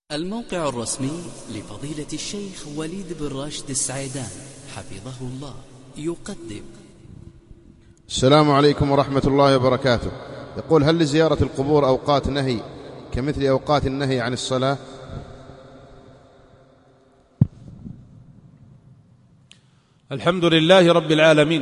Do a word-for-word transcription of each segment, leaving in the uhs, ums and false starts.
الموقع الرسمي لفضيلة الشيخ وليد بن راشد السعيدان حفظه الله يقدم. السلام عليكم ورحمة الله وبركاته. يقول: هل لزيارة القبور أوقات نهي كمثل أوقات النهي عن الصلاة؟ الحمد لله رب العالمين.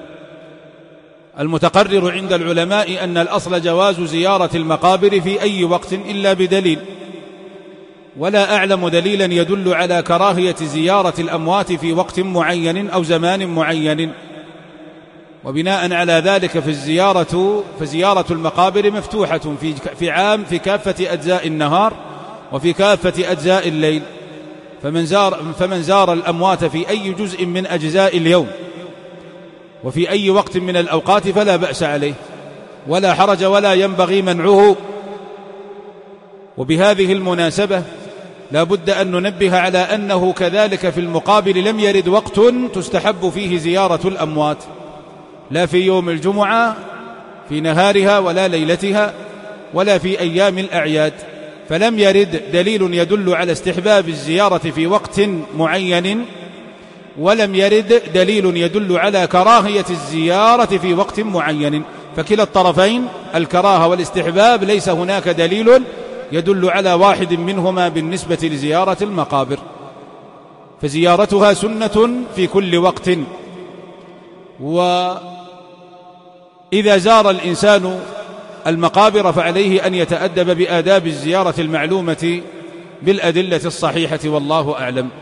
المتقرر عند العلماء أن الأصل جواز زيارة المقابر في أي وقت إلا بدليل، ولا أعلم دليلا يدل على كراهية زيارة الأموات في وقت معين أو زمان معين. وبناء على ذلك فالزيارة فزيارة المقابر مفتوحة في في عام في كافة أجزاء النهار وفي كافة أجزاء الليل، فمن زار فمن زار الأموات في أي جزء من أجزاء اليوم وفي أي وقت من الأوقات فلا بأس عليه ولا حرج ولا ينبغي منعه. وبهذه المناسبة لا بد أن ننبه على أنه كذلك في المقابل لم يرد وقت تستحب فيه زيارة الأموات، لا في يوم الجمعة في نهارها ولا ليلتها ولا في أيام الأعياد، فلم يرد دليل يدل على استحباب الزيارة في وقت معين، ولم يرد دليل يدل على كراهية الزيارة في وقت معين، فكلا الطرفين الكراهة والاستحباب ليس هناك دليل يدل على واحد منهما بالنسبة لزيارة المقابر، فزيارتها سنة في كل وقت. وإذا زار الإنسان المقابر فعليه أن يتأدب بآداب الزيارة المعلومة بالأدلة الصحيحة، والله أعلم.